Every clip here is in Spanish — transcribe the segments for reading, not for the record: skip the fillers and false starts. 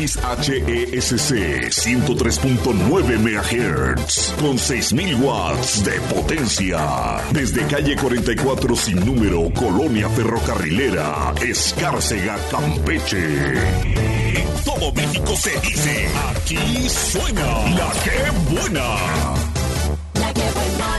XHESC 103.9 MHz con 6.000 watts de potencia. Desde calle 44 sin número, Colonia Ferrocarrilera, Escárcega, Campeche. Todo México se dice, aquí suena La Que Buena. La Que Buena.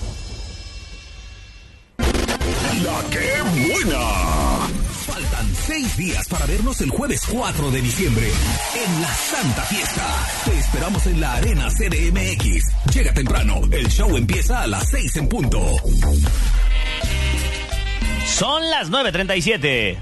La Que Buena. Faltan 6 días para vernos el jueves 4 de diciembre en la Santa Fiesta. Te esperamos en la Arena CDMX. Llega temprano, el show empieza a las 6 en punto. Son las 9:37.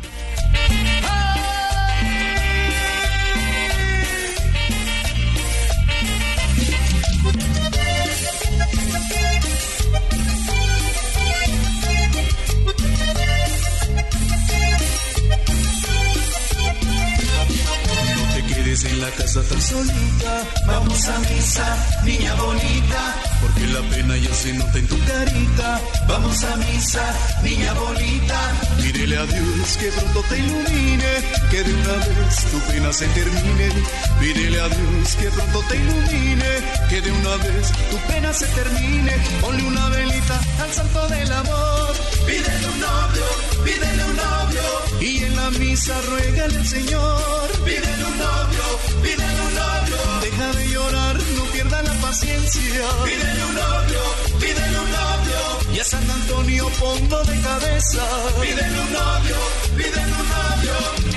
En la casa tan solita, vamos a misa, niña bonita, porque la pena ya se nota en tu carita. Vamos a misa, niña bonita, pídele a Dios que pronto te ilumine, que de una vez tu pena se termine. Pídele a Dios que pronto te ilumine, que de una vez tu pena se termine. Ponle una velita al santo del amor, pídele un novio, pídele un novio, y en la misa ruégale al Señor, pídele un novio, pídele un novio. Deja de llorar, no pierda la paciencia. Pídele un novio, pídele un novio. Y a San Antonio ponlo de cabeza. Pídele un novio, pídele un novio.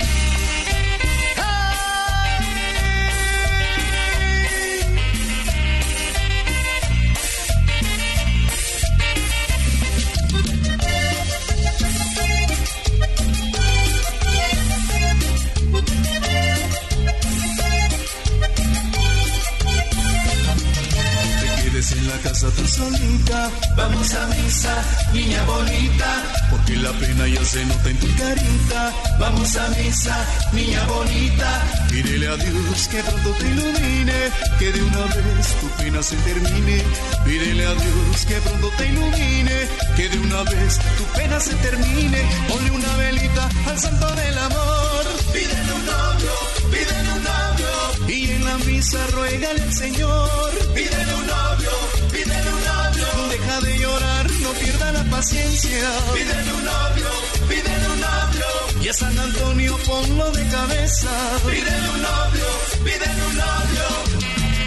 En la casa tan solita, vamos a misa, niña bonita, porque la pena ya se nota en tu carita. Vamos a misa, niña bonita, pídele a Dios que pronto te ilumine, que de una vez tu pena se termine. Pídele a Dios que pronto te ilumine, que de una vez tu pena se termine. Ponle una velita al santo del amor, pídele un novio, pídele un novio, y en la misa ruégale al Señor, pídele un novio, pídele un novio. Deja de llorar, no pierda la paciencia. Pídele un novio, pídele un novio. Y a San Antonio ponlo de cabeza. Pídele un novio, pídele un novio.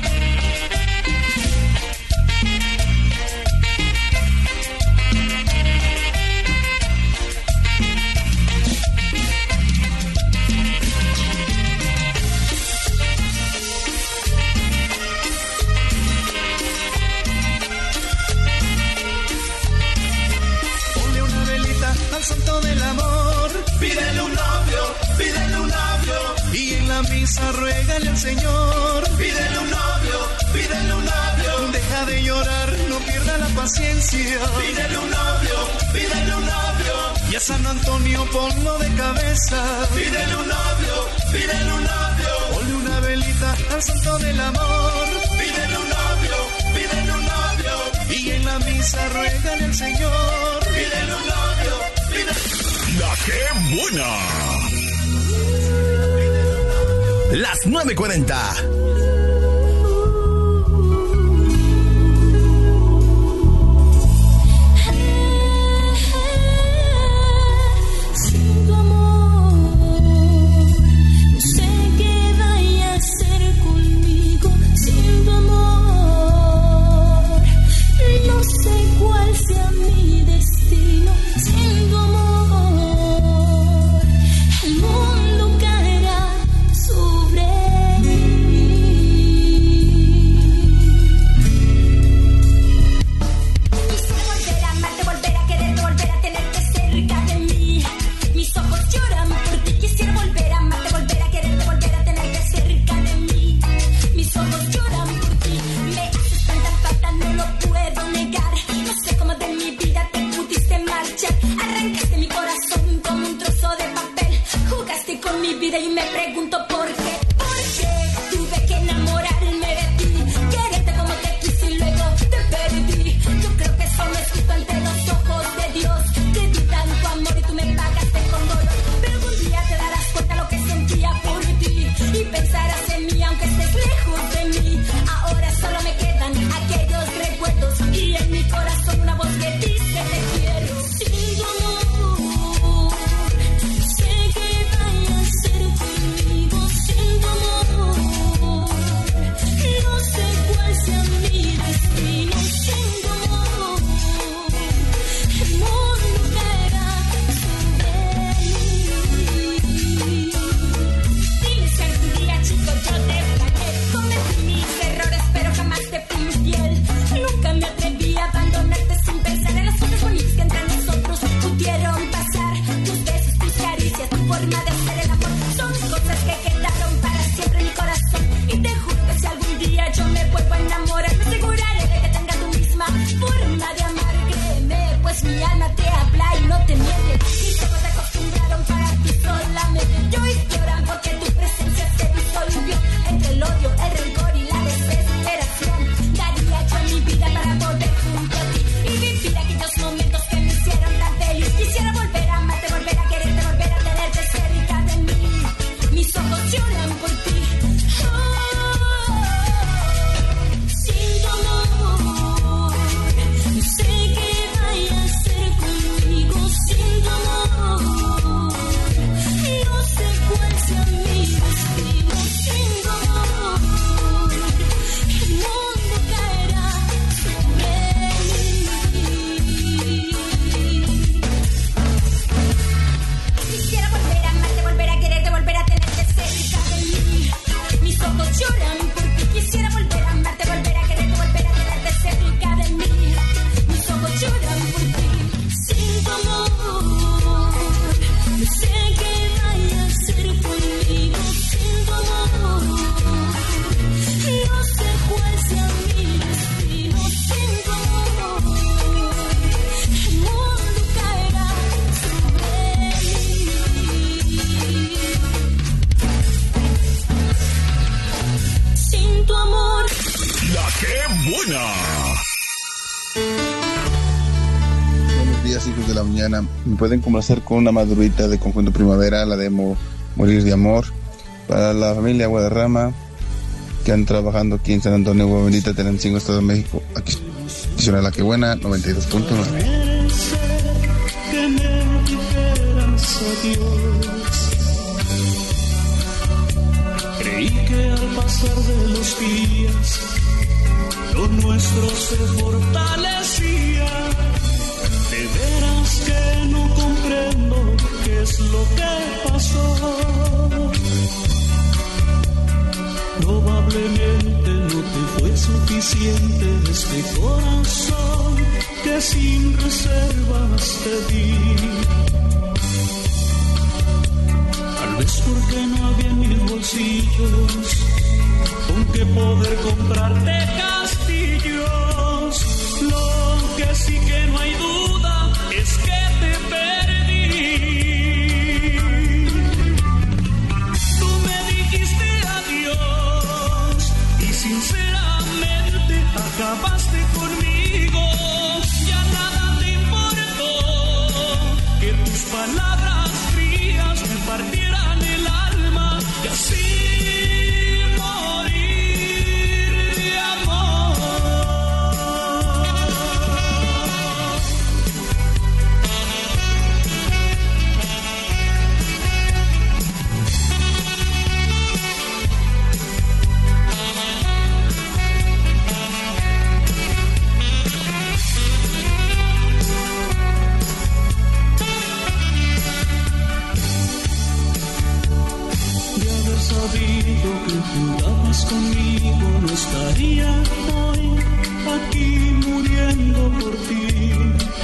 Al santo del amor, pídele un novio, pídele un novio, y en la misa ruégale al Señor, pídele un novio, pídele un novio. Deja de llorar, no pierda la paciencia. Pídele un novio, pídele un novio. Y a San Antonio ponlo de cabeza. Pídele un novio, pídele un novio. Ponle una velita al santo del amor. Pídele un novio, pídele un novio. Y en la misa ruégale al Señor. Pídele un novio, pídele. La Que Buena. Las 9:40. Y pues mi alma te habla y no te miente. Mis ojos se acostumbraron para ti solamente. Yo y lloran porque tu presencia se disolvió entre el odio, el rencor y la desesperación. Daría yo mi vida para volver junto a ti y vivir aquellos momentos que me hicieron tan feliz. Quisiera volver a amarte, volver a quererte, volver a tenerte cerca de mí. Mis ojos lloran por ti. Sin tu amor, no sé qué vaya a hacer conmigo. Sin tu amor, no sé cuál sea mi destino. Sin tu amor, el mundo caerá sobre mí. Quisiera volver a amarte, volver a quererte, volver a tenerte cerca de mí. Mis ojos lloran porque quisiera volver a amarte, volver a quererte, volver a tenerte cerca de mí. Mis ojos lloran por ti. Sin tu amor, no sé qué vaya a hacer conmigo. Sin tu amor, no sé cuál sea mi destino. Sin tu amor, el mundo caerá sobre mí. Sin tu amor. La que buena. Buenos días, hijos de la mañana. Me pueden complacer con una madurita de Conjunto Primavera, la demo Morir de Amor. Para la familia Guadarrama, que han trabajando aquí en San Antonio, Guadalajara, Tenancingo, Estado de México. Aquí suena La que buena, 92.9. Que me dijeras adiós. Creí que al pasar de los días lo nuestro se fortalecía. De veras que no comprendo qué es lo que pasó. Probablemente no te fue suficiente este corazón que sin reservas te di. Tal vez porque no había en mis bolsillos con qué poder comprarte castillos. Lo que sí que no hay duda es que te perdí. Tú me dijiste adiós y sinceramente acabaste conmigo. Ya nada te importó que tus palabras frías me partieran el alma y así morir de amor. Sabido que jugabas conmigo, no estaría hoy aquí muriendo por ti.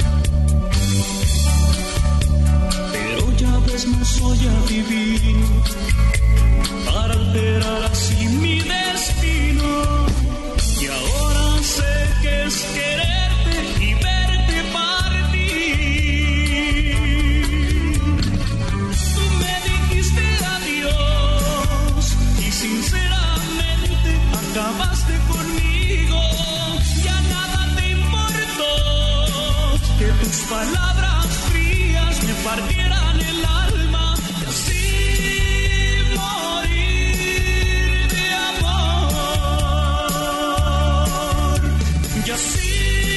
Pero ya ves, no soy adivino para alterar así mi destino. Y ahora sé que es quererte y verte partir. Tú me dijiste adiós y sinceramente acabaste conmigo. Ya nada te importó que tus palabras frías me partieran el alma y así morir de amor. Y así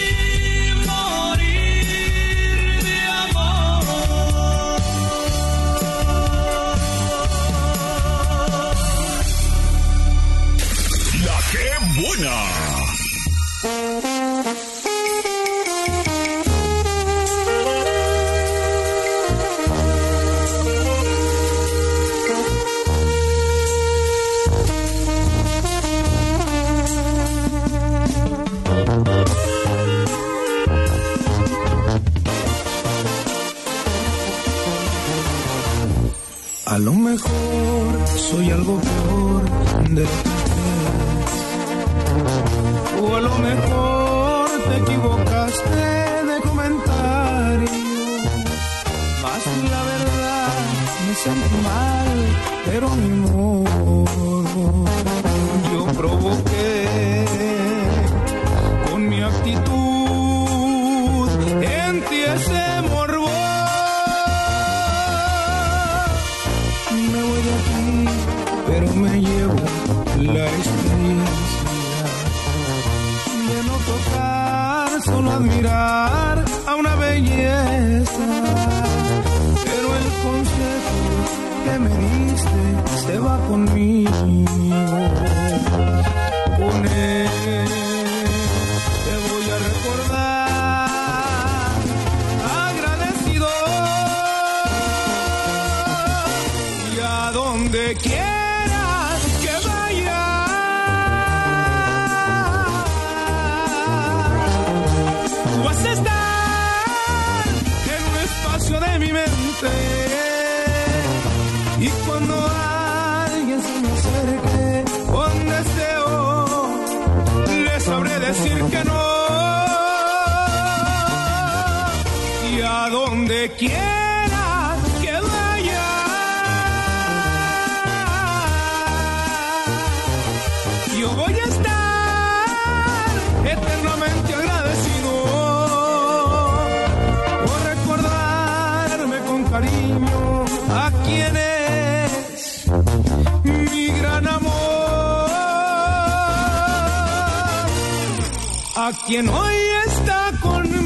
morir de amor. La que buena. A lo mejor soy algo peor de lo que crees, o a lo mejor te equivocaste de comentar sentí mal, pero ni modo. Yo provoqué con mi actitud en ti ese morbo. Me voy de aquí, pero me llevo la experiencia de no tocar, solo admirar a una belleza. Pero el consejo que me diste se va conmigo. Con él te voy a recordar agradecido, y a donde quieras que vaya tú vas a estar en un espacio de mi mente. Y cuando alguien se me acerque con deseo, le sabré decir que no. Y a donde quiera que vaya, yo voy a estar eternamente agradecido por recordarme con cariño a quien es mi gran amor, a quien hoy está conmigo.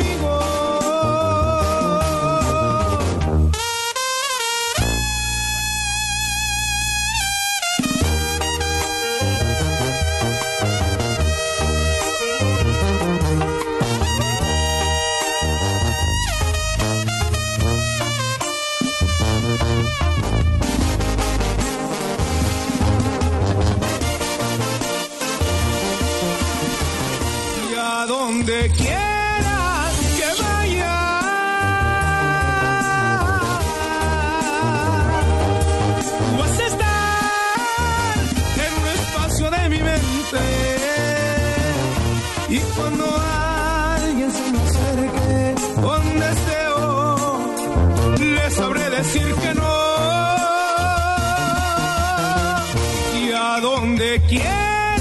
Donde quiera que vaya, tú vas a estar en un espacio de mi mente. Y cuando alguien se me acerque con deseo, le sabré decir que no. Y a donde quiera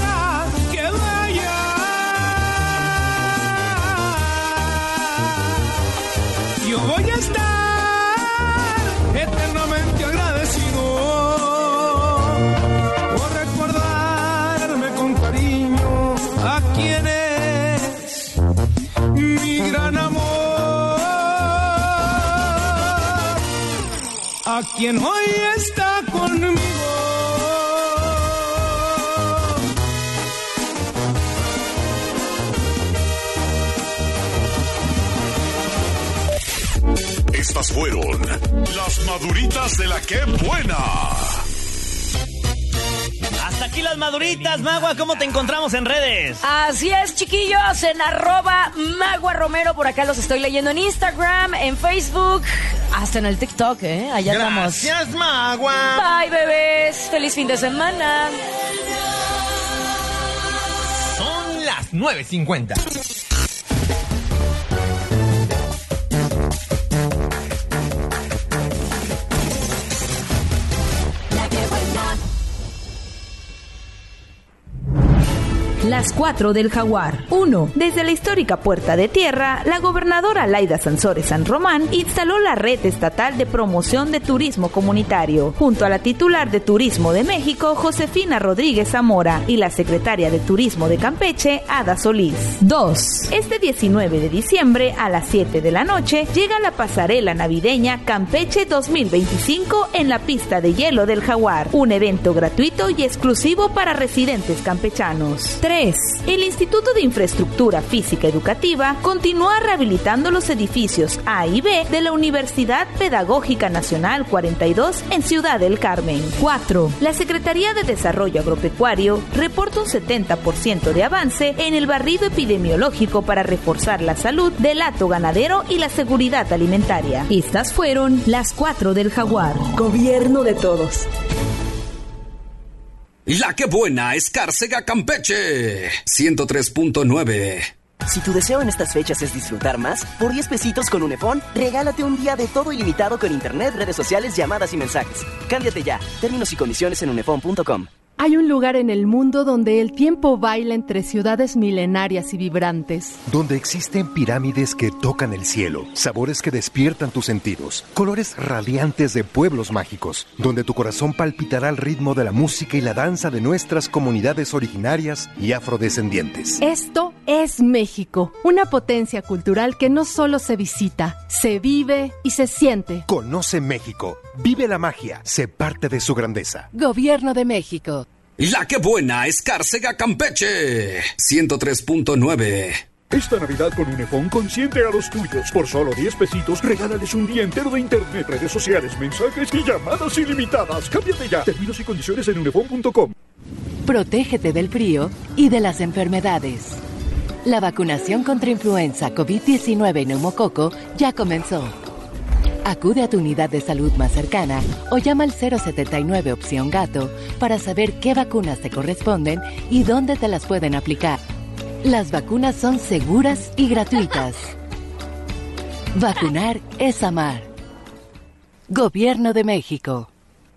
yo voy a estar eternamente agradecido por recordarme con cariño a quien es mi gran amor, a quien hoy está conmigo. Estas fueron las maduritas de la que buena. Hasta aquí las maduritas, Magua. ¿Cómo te encontramos en redes? Así es, chiquillos, en @Magua Romero. Por acá los estoy leyendo en Instagram, en Facebook, hasta en el TikTok, ¿eh? Allá estamos. Gracias, Magua. Bye, bebés. Feliz fin de semana. Son las 9:50. Las 4 del Jaguar. 1. Desde la histórica Puerta de Tierra, la gobernadora Laida Sansores San Román instaló la Red Estatal de Promoción de Turismo Comunitario, junto a la titular de Turismo de México, Josefina Rodríguez Zamora, y la secretaria de Turismo de Campeche, Ada Solís. 2. Este 19 de diciembre, a las 7 de la noche, llega la pasarela navideña Campeche 2025 en la pista de hielo del Jaguar, un evento gratuito y exclusivo para residentes campechanos. 3. El Instituto de Infraestructura Física Educativa continúa rehabilitando los edificios A y B de la Universidad Pedagógica Nacional 42 en Ciudad del Carmen. 4. La Secretaría de Desarrollo Agropecuario reporta un 70% de avance en el barrido epidemiológico para reforzar la salud del hato ganadero y la seguridad alimentaria. Estas fueron las 4 del Jaguar. Gobierno de todos. La que buena, Escárcega, Campeche, 103.9. Si tu deseo en estas fechas es disfrutar más, por 10 pesitos con Unefón, regálate un día de todo ilimitado con internet, redes sociales, llamadas y mensajes. Cámbiate ya. Términos y condiciones en unefón.com. Hay un lugar en el mundo donde el tiempo baila entre ciudades milenarias y vibrantes. Donde existen pirámides que tocan el cielo, sabores que despiertan tus sentidos, colores radiantes de pueblos mágicos, donde tu corazón palpitará al ritmo de la música y la danza de nuestras comunidades originarias y afrodescendientes. Esto es México, una potencia cultural que no solo se visita, se vive y se siente. Conoce México, vive la magia, sé parte de su grandeza. Gobierno de México. La que buena, Escárcega, Campeche, 103.9. Esta Navidad con Unefón consiente a los tuyos. Por solo 10 pesitos, regálales un día entero de internet, redes sociales, mensajes y llamadas ilimitadas. Cámbiate ya. Términos y condiciones en unefón.com. Protégete del frío y de las enfermedades. La vacunación contra influenza, COVID-19 y neumococo ya comenzó. Acude a tu unidad de salud más cercana o llama al 079 opción gato para saber qué vacunas te corresponden y dónde te las pueden aplicar. Las vacunas son seguras y gratuitas. Vacunar es amar. Gobierno de México.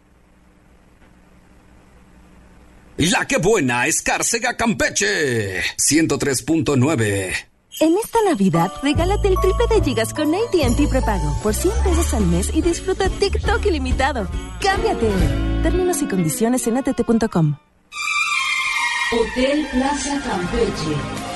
La que buena, Escárcega, Campeche, 103.9. En esta Navidad, regálate el triple de gigas con AT&T prepago por 100 pesos al mes y disfruta TikTok ilimitado. ¡Cámbiate! Términos y condiciones en att.com. Hotel Plaza Campeche.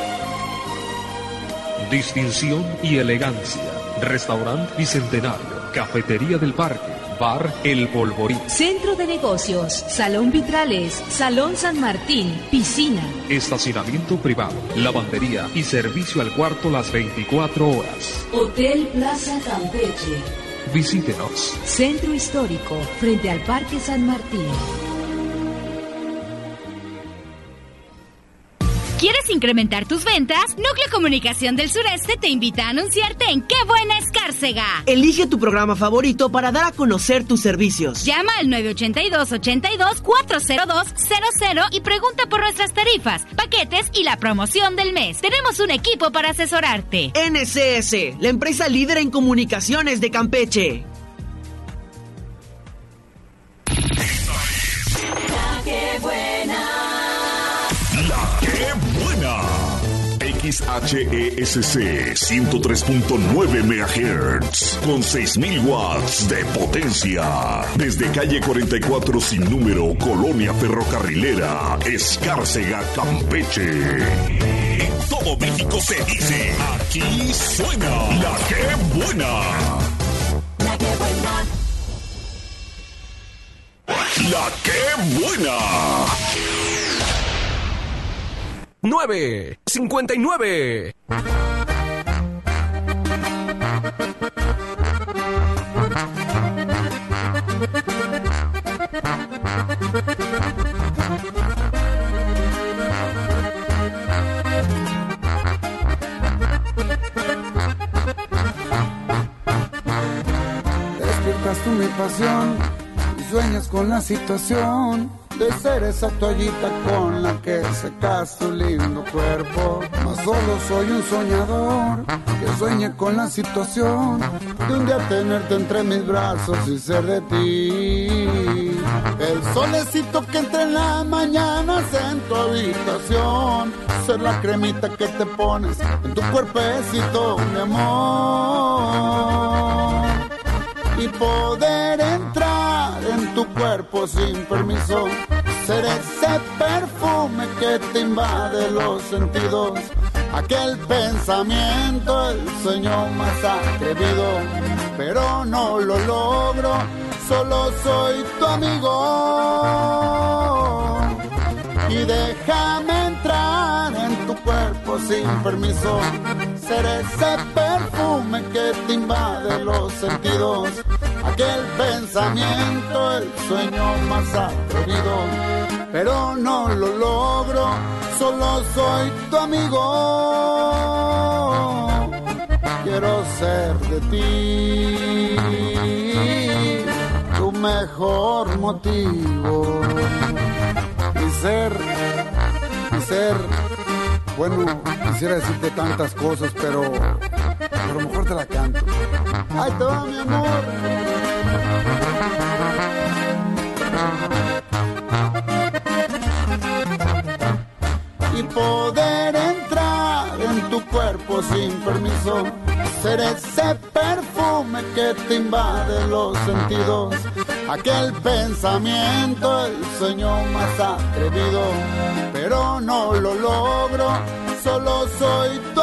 Distinción y elegancia. Restaurante Bicentenario. Cafetería del Parque. Bar El Polvorín. Centro de negocios, salón vitrales, salón San Martín, piscina. Estacionamiento privado, lavandería y servicio al cuarto las 24 horas. Hotel Plaza Campeche. Visítenos. Centro Histórico, frente al Parque San Martín. ¿Quieres incrementar tus ventas? Núcleo Comunicación del Sureste te invita a anunciarte en ¡Qué buena Escárcega! Elige tu programa favorito para dar a conocer tus servicios. Llama al 982-82-40200 y pregunta por nuestras tarifas, paquetes y la promoción del mes. Tenemos un equipo para asesorarte. NCS, la empresa líder en comunicaciones de Campeche. XHESC 103.9 MHz con 6,000 watts de potencia. Desde calle 44 sin número, Colonia Ferrocarrilera, Escárcega, Campeche. En todo México se dice, aquí suena La Que Buena. La Que Buena. La Que Buena. 9:59. Despiertas tú mi pasión y sueñas con la situación de ser esa toallita con la que secas tu lindo cuerpo. Mas solo soy un soñador que sueñe con la situación de un día tenerte entre mis brazos y ser de ti. El solecito que entra en la mañana en tu habitación, ser la cremita que te pones en tu cuerpecito, mi amor, y poder entrar en tu cuerpo sin permiso, ser ese perfume que te invade los sentidos, aquel pensamiento, el sueño más atrevido, pero no lo logro, solo soy tu amigo, y déjame entrar en tu cuerpo sin permiso, ser ese perfume que te invade los sentidos, aquel pensamiento, el sueño más atrevido, pero no lo logro, solo soy tu amigo, quiero ser de ti tu mejor motivo, y ser Bueno, quisiera decirte tantas cosas, pero a lo mejor te la canto. ¡Ahí te va, mi amor! Y poder entrar en tu cuerpo sin permiso, ser ese perfume que te invade los sentidos, aquel pensamiento, el sueño más atrevido, pero no lo logro, solo soy tu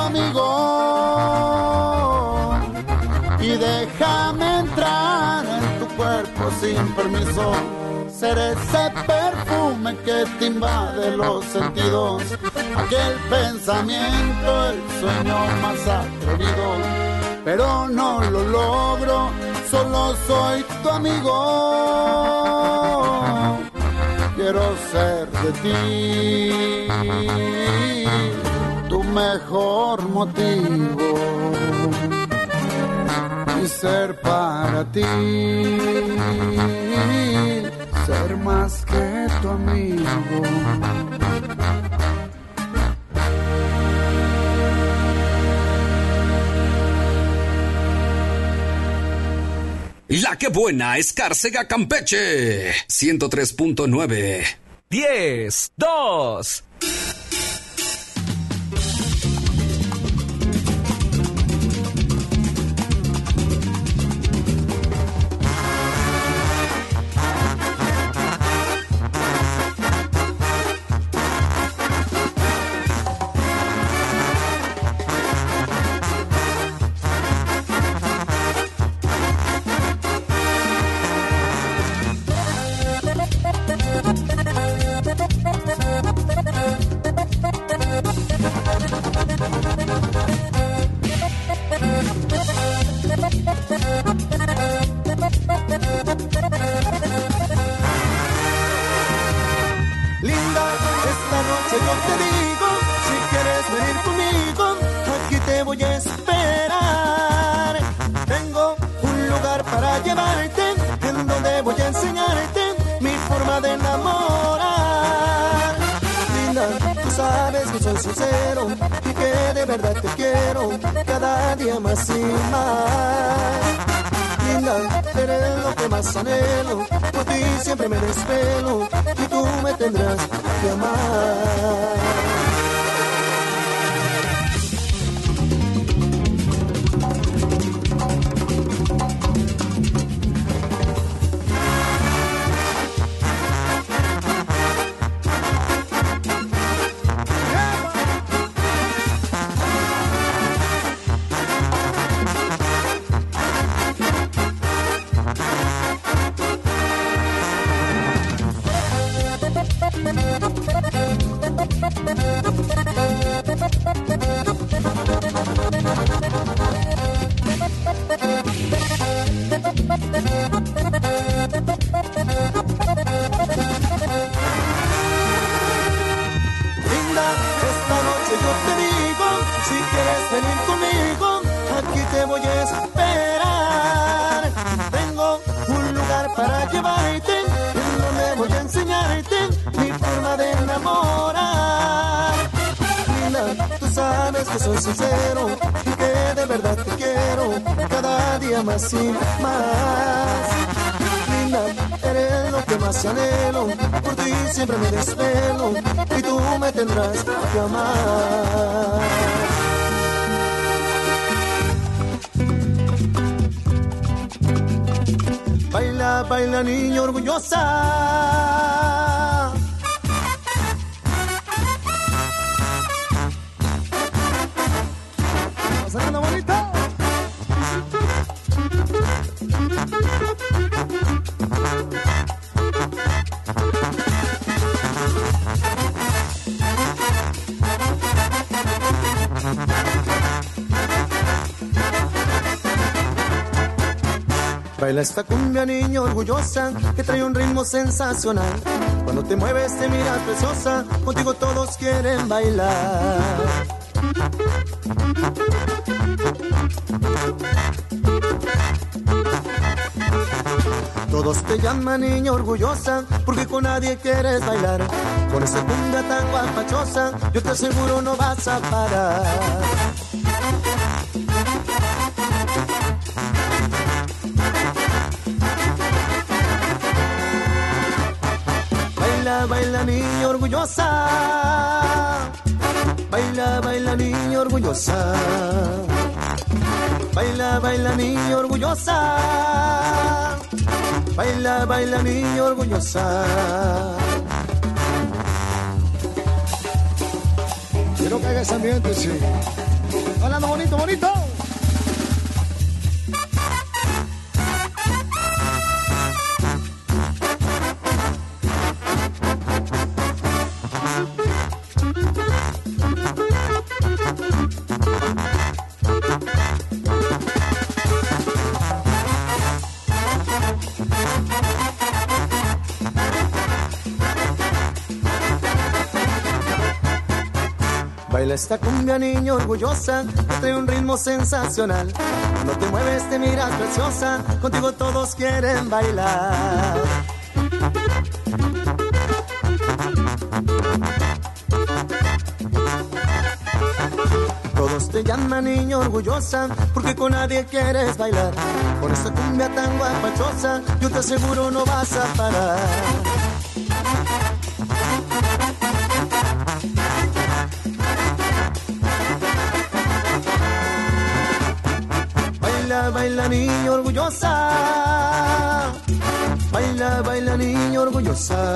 amigo. Y déjame entrar en tu cuerpo sin permiso, ser ese perfume que te invade los sentidos, aquel pensamiento, el sueño más atrevido, pero no lo logro, solo soy tu amigo. Quiero ser de ti tu mejor motivo y ser para ti, ser más que tu amigo. La que buena, Escárcega, Campeche, 103.9. 10, 2. Sincero y que de verdad te quiero cada día más y más. Linda, eres lo que más anhelo, por ti siempre me desvelo y tú me tendrás que amar. Soy sincero y que de verdad te quiero cada día más y más. Linda, eres lo que más anhelo, por ti siempre me desvelo y tú me tendrás que amar. Baila, baila niña orgullosa. ¡Pasando bonita! Baila esta cumbia niña orgullosa que trae un ritmo sensacional. Cuando te mueves te miras preciosa, contigo todos quieren bailar. Todos te llaman niña orgullosa, porque con nadie quieres bailar. Con esa cumbia tan guapachosa, yo te aseguro no vas a parar. Baila, baila niña orgullosa. Baila, baila niña orgullosa. Baila, baila niña orgullosa. Baila, baila niña orgullosa. Quiero que haga ese ambiente, sí. Hablando bonito, bonito. Baila esta cumbia niña orgullosa, que trae un ritmo sensacional. Cuando te mueves te miras preciosa, contigo todos quieren bailar. Todos te llaman niña orgullosa, porque con nadie quieres bailar. Con esta cumbia tan guapachosa, yo te aseguro no vas a parar. Baila, baila niña orgullosa. Baila, baila niña orgullosa.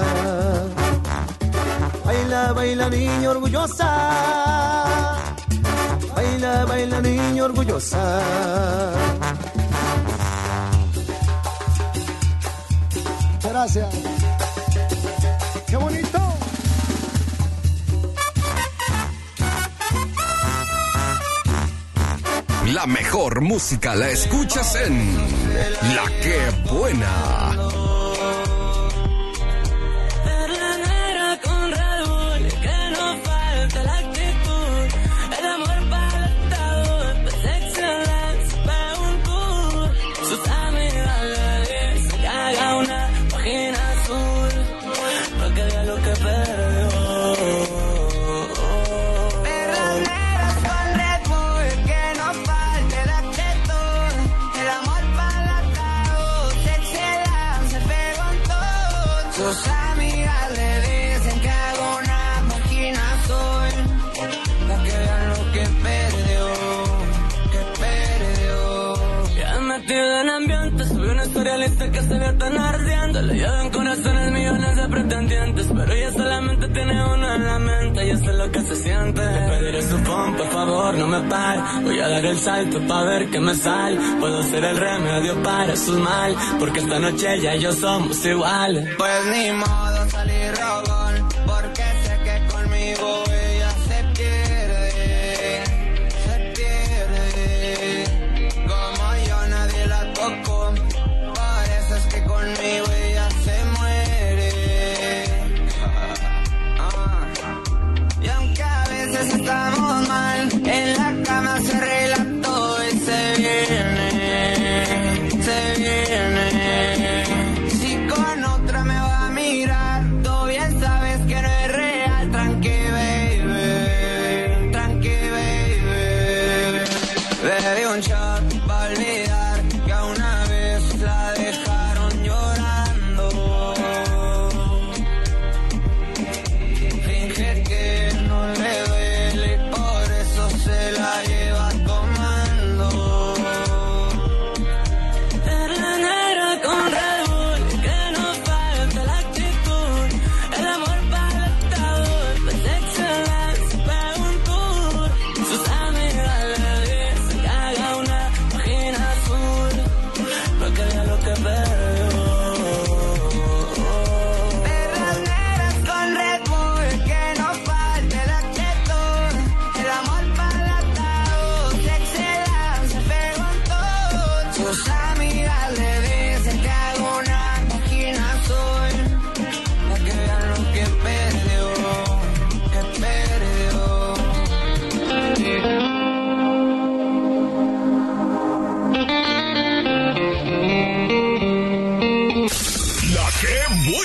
Baila, baila niña orgullosa. Baila, baila niña orgullosa. Muchas gracias. ¡Qué bonito! La mejor música la escuchas en La Que Buena. Sus amigas le dicen que hago una máquina soy, para que vean lo que perdió. Ya metido en ambiente, subí una historia lista que se ve tan ardiente. Le llevan corazones millones de pretendientes, pero ella solamente tiene uno en la mente y eso es lo que se siente. Le pediré su phone, por favor, no me pare. Voy a dar el salto pa' ver qué me sale. Puedo ser el remedio para su mal, porque esta noche ella y yo somos iguales. Pues ni modo salir rogón, porque sé que conmigo ella se pierde. Como yo nadie la tocó, por eso es que conmigo ella se muere. Y aunque a veces estamos mal, en la cama se arregla todo y se viene. Si con otra me va a mirar, todo bien sabe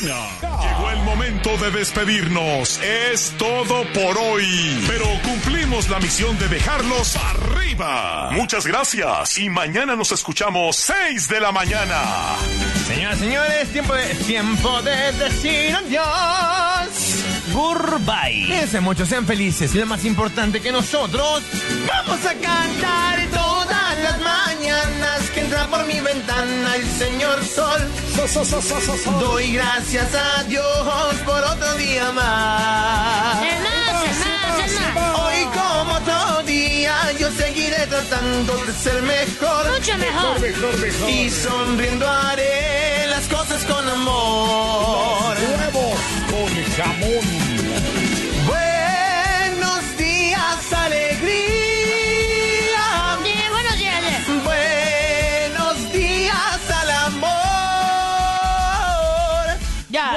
Llegó el momento de despedirnos. Es todo por hoy. Pero cumplimos la misión de dejarlos arriba. Muchas gracias. Y mañana nos escuchamos 6 de la mañana. Señoras y señores, tiempo de decir adiós. Goodbye. Cuídense mucho, sean felices. Y lo más importante que nosotros vamos a cantar todas las mañanas que entra por mi ventana el señor sol. Doy gracias a Dios por otro día más. El más. Hoy como otro día yo seguiré tratando de ser mejor. Mucho mejor. Mejor. Y sonriendo haré las cosas con amor. Huevos con jamón. Buenos días, alegría. Buenos días. Buenos días al amor. Ya.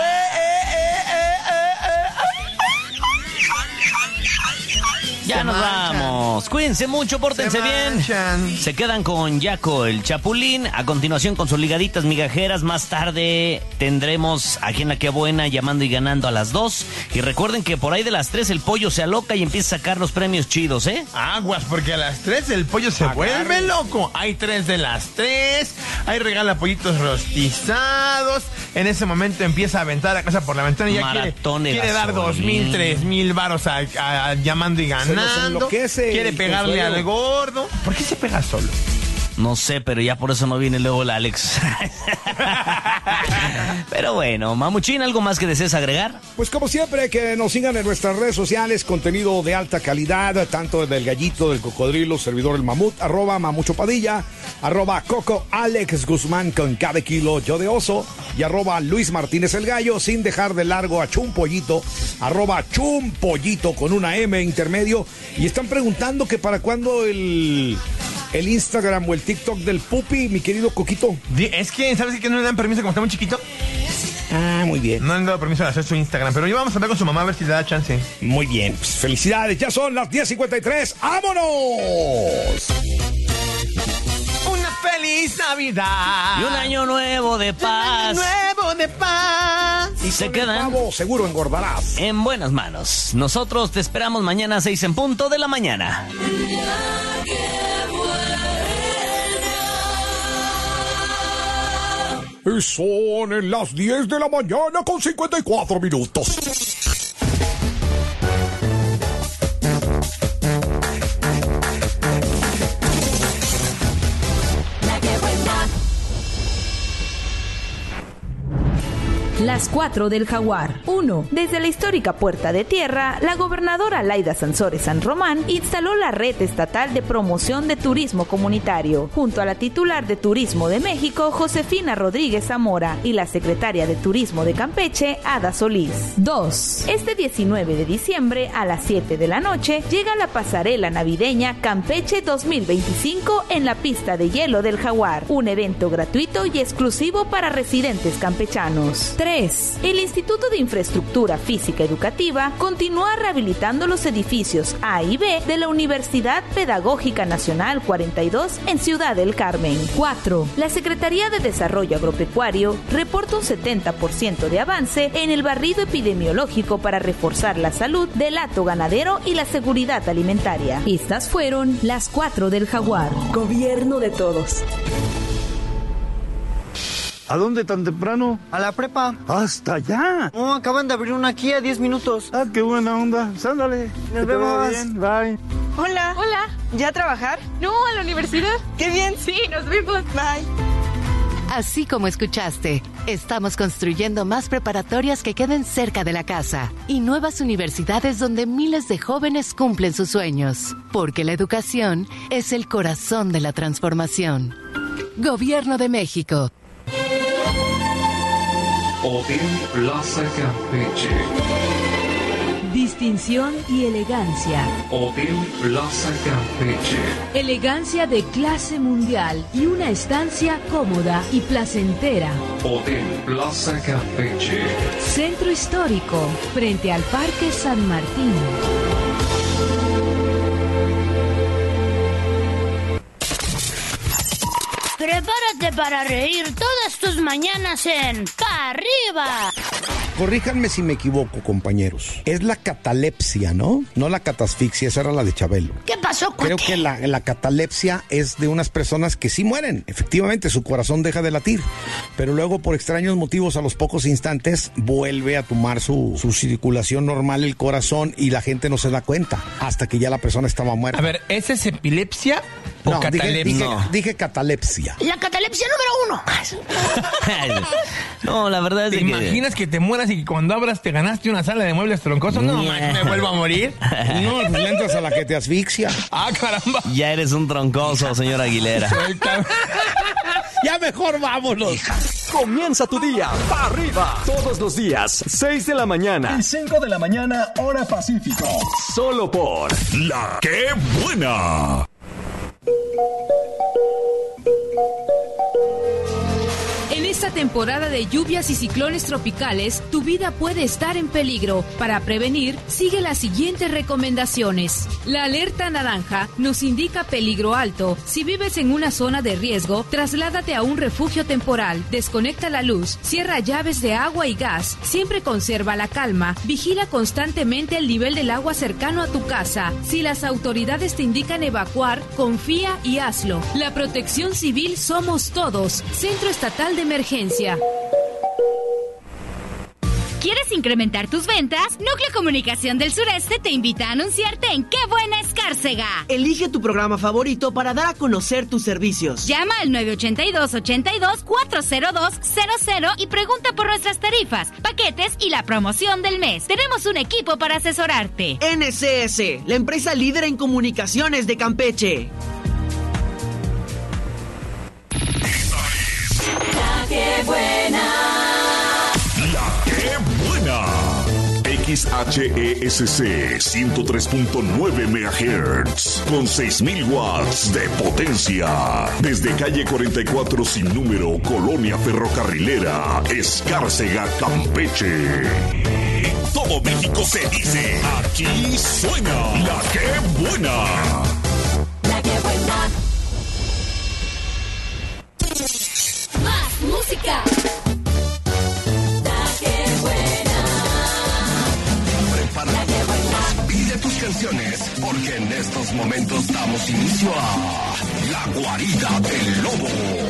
Ya nos vamos. Cuídense mucho, pórtense bien. Se quedan con Yaco, el Chapulín. A continuación con sus ligaditas migajeras. Más tarde tendremos aquí en La Que Buena llamando y ganando a las 2. Y recuerden que por ahí de las 3 el pollo se aloca y empieza a sacar los premios chidos, ¿eh? Aguas, porque a las 3 el pollo se vuelve loco. Hay 3 de las 3. Ahí regala pollitos rostizados. En ese momento empieza a aventar a casa por la ventana y ya quiere dar 2,000, 3,000 varos a llamando y ganando. Quiere pegarle al gordo. ¿Por qué se pega solo? No sé, pero ya por eso no viene luego el Alex. Pero bueno, Mamuchín, ¿algo más que desees agregar? Pues como siempre, que nos sigan en nuestras redes sociales, contenido de alta calidad, tanto del Gallito, del Cocodrilo, servidor el Mamut, @Mamucho Padilla, @Coco Alex Guzmán con cada kilo yo de oso, y @Luis Martínez el Gallo, sin dejar de largo a Chumpollito, @Chumpollito con una M intermedio. Y están preguntando que para cuándo el Instagram o el TikTok del Pupi, mi querido Coquito. Es que, ¿sabes que no le dan permiso como está muy chiquito? Ah, muy bien. No le han dado permiso de hacer su Instagram, pero ya vamos a hablar con su mamá a ver si le da chance. Muy bien, pues felicidades, ya son las 10:53, ¡vámonos! Una feliz Navidad y un año nuevo de paz. Y se con quedan el pavo seguro engordarás. En buenas manos. Nosotros te esperamos mañana a 6 en punto de la mañana. Y son en las 10 de la mañana con 54 minutos. Las 4 del Jaguar. 1. Desde la histórica Puerta de Tierra, la gobernadora Laida Sansores San Román instaló la Red Estatal de Promoción de Turismo Comunitario, junto a la titular de Turismo de México, Josefina Rodríguez Zamora, y la secretaria de Turismo de Campeche, Ada Solís. 2. Este 19 de diciembre, a las 7 de la noche, llega la pasarela navideña Campeche 2025 en la pista de hielo del Jaguar, un evento gratuito y exclusivo para residentes campechanos. 3. El Instituto de Infraestructura Física Educativa continúa rehabilitando los edificios A y B de la Universidad Pedagógica Nacional 42 en Ciudad del Carmen. 4. La Secretaría de Desarrollo Agropecuario reporta un 70% de avance en el barrido epidemiológico para reforzar la salud del hato ganadero y la seguridad alimentaria. Estas fueron las 4 del Jaguar. Gobierno de todos. ¿A dónde tan temprano? A la prepa. ¡Hasta allá! No, acaban de abrir una aquí a 10 minutos. ¡Ah, qué buena onda! ¡Sándale! Nos vemos. Bien, bye. Hola. Hola. ¿Ya a trabajar? No, a la universidad. ¡Qué bien! Sí, nos vemos. Bye. Así como escuchaste, estamos construyendo más preparatorias que queden cerca de la casa y nuevas universidades donde miles de jóvenes cumplen sus sueños, porque la educación es el corazón de la transformación. Gobierno de México. Hotel Plaza Campeche. Distinción y elegancia. Hotel Plaza Campeche. Elegancia de clase mundial y una estancia cómoda y placentera. Hotel Plaza Campeche. Centro histórico, frente al Parque San Martín. Prepárate para reír todas tus mañanas en Pa' Arriba. corríjanme si me equivoco, compañeros. Es la catalepsia, ¿no? No la catasfixia, esa era la de Chabelo. ¿Qué pasó, cuate? Creo que la catalepsia es de unas personas que sí mueren. Efectivamente, su corazón deja de latir. Pero luego, por extraños motivos, a los pocos instantes, vuelve a tomar su circulación normal el corazón y la gente no se da cuenta hasta que ya la persona estaba muerta. A ver, ¿esa es epilepsia o no, catalepsia? Dije catalepsia. La catalepsia número 1. No, la verdad es ¿Te que... imaginas que te mueras y que cuando abras te ganaste una sala de muebles troncosos? No, me vuelvo a morir. No, pues le entras a la que te asfixia. Ah, caramba. Ya eres un troncoso, señor Aguilera. Ya mejor vámonos. Comienza tu día para arriba. Todos los días, 6 de la mañana y 5 de la mañana, hora Pacífico. Solo por La Qué Buena. En esta temporada de lluvias y ciclones tropicales, tu vida puede estar en peligro. Para prevenir, sigue las siguientes recomendaciones. La alerta naranja nos indica peligro alto. Si vives en una zona de riesgo, trasládate a un refugio temporal, desconecta la luz, cierra llaves de agua y gas, siempre conserva la calma, vigila constantemente el nivel del agua cercano a tu casa. Si las autoridades te indican evacuar, confía y hazlo. La Protección Civil somos todos. Centro Estatal de Emergencia. ¿Quieres incrementar tus ventas? Núcleo Comunicación del Sureste te invita a anunciarte en Qué Buena Escárcega. Elige tu programa favorito para dar a conocer tus servicios. Llama al 982-82-40200 y pregunta por nuestras tarifas, paquetes y la promoción del mes. Tenemos un equipo para asesorarte. NCS, la empresa líder en comunicaciones de Campeche. La Qué Buena. La Qué Buena. XHESC 103.9 MHz con 6,000 watts de potencia. Desde calle 44 sin número, Colonia Ferrocarrilera, Escárcega, Campeche. En todo México se dice, aquí suena La Qué Buena. La Qué Buena. Más música. La Qué Buena. Prepara pide tus canciones, porque en estos momentos damos inicio a La Guarida del Lobo.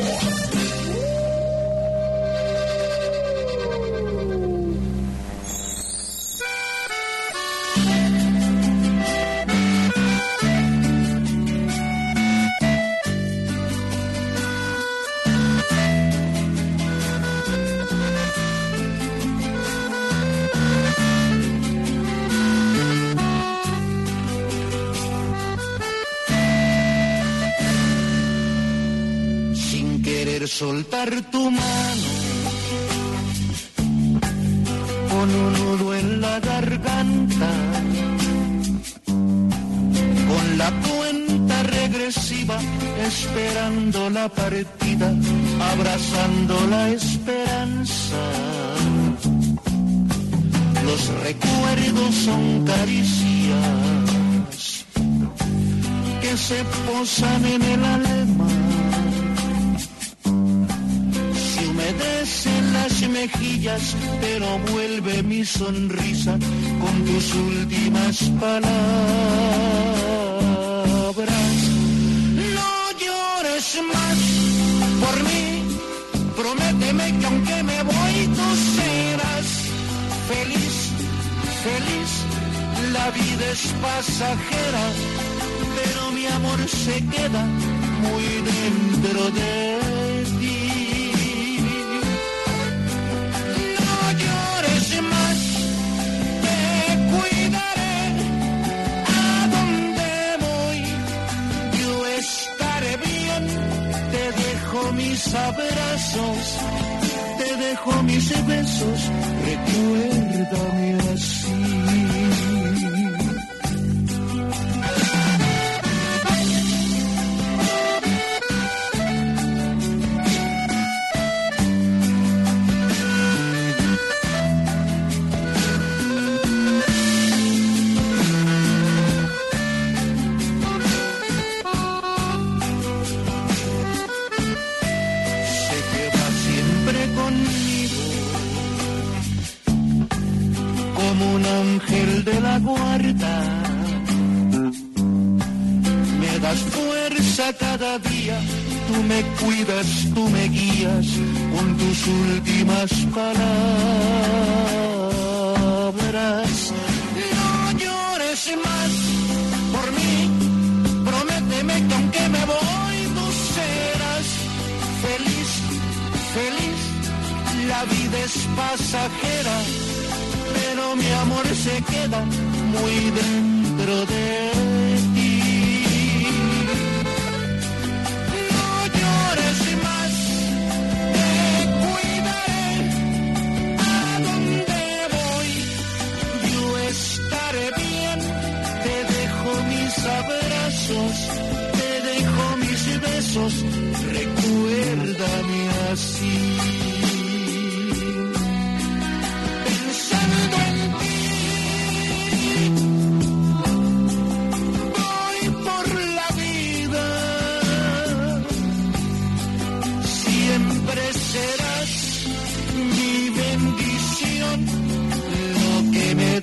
Soltar tu mano con un nudo en la garganta, con la cuenta regresiva, esperando la partida, abrazando la esperanza. Los recuerdos son caricias que se posan en el alma. Humedecen las mejillas, pero vuelve mi sonrisa con tus últimas palabras. No llores más por mí, prométeme que aunque me voy tú serás feliz, feliz. La vida es pasajera, pero mi amor se queda muy dentro de ti. Más, te cuidaré a donde voy, yo estaré bien, te dejo mis abrazos, te dejo mis besos, recuérdame así. ángel de la guarda. Me das fuerza cada día, tú me cuidas, tú me guías con tus últimas palabras. No llores más por mí, prométeme que aunque me voy tú serás feliz, feliz. La vida es pasajera, pero mi amor se queda muy dentro de ti. No llores más, te cuidaré a donde voy. Yo estaré bien, te dejo mis abrazos, te dejo mis besos, recuérdame así. Pensando en ti, voy por la vida. Siempre serás mi bendición, lo que me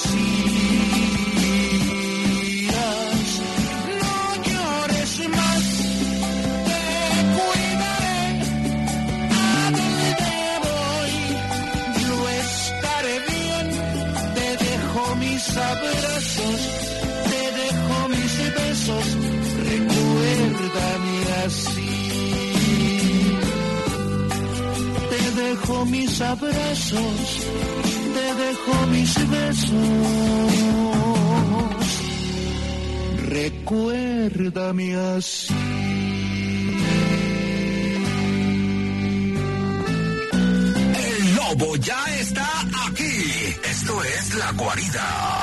decías. No llores más, te cuidaré a donde voy. Yo estaré bien, te dejo mis abrazos, te dejo mis besos, recuérdame así. Te dejo mis abrazos, te dejo mis besos, recuérdame así. El lobo ya está aquí. Esto es La Guarida.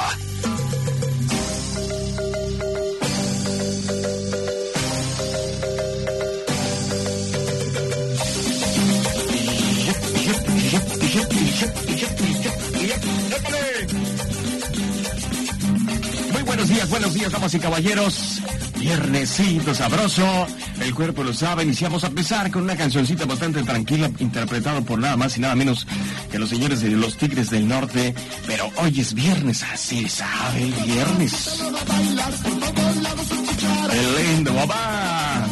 Muy buenos días, damas y caballeros. Viernesito sabroso, el cuerpo lo sabe. Iniciamos a pesar con una cancioncita bastante tranquila, interpretado por nada más y nada menos que los señores de los Tigres del Norte. Pero hoy es viernes, así sabe, el viernes. ¡Qué lindo, papá!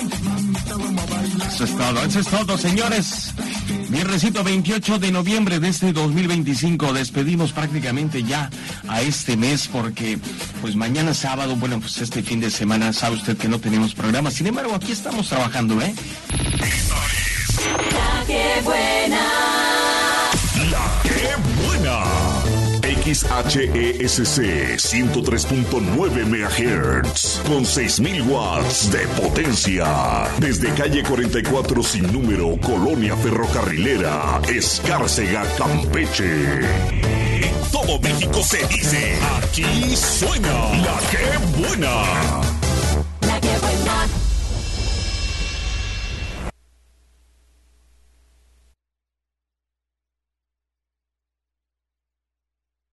Eso es todo, señores. Viernesito 28 de noviembre de este 2025. Despedimos prácticamente ya a este mes porque pues mañana sábado, bueno, pues este fin de semana sabe usted que no tenemos programa. Sin embargo, aquí estamos trabajando, ¿eh? La que buena. La que buena. XHESC 103.9 MHz con 6,000 watts de potencia. Desde calle 44 sin número, Colonia Ferrocarrilera, Escárcega, Campeche. Todo México se dice, aquí suena La que buena.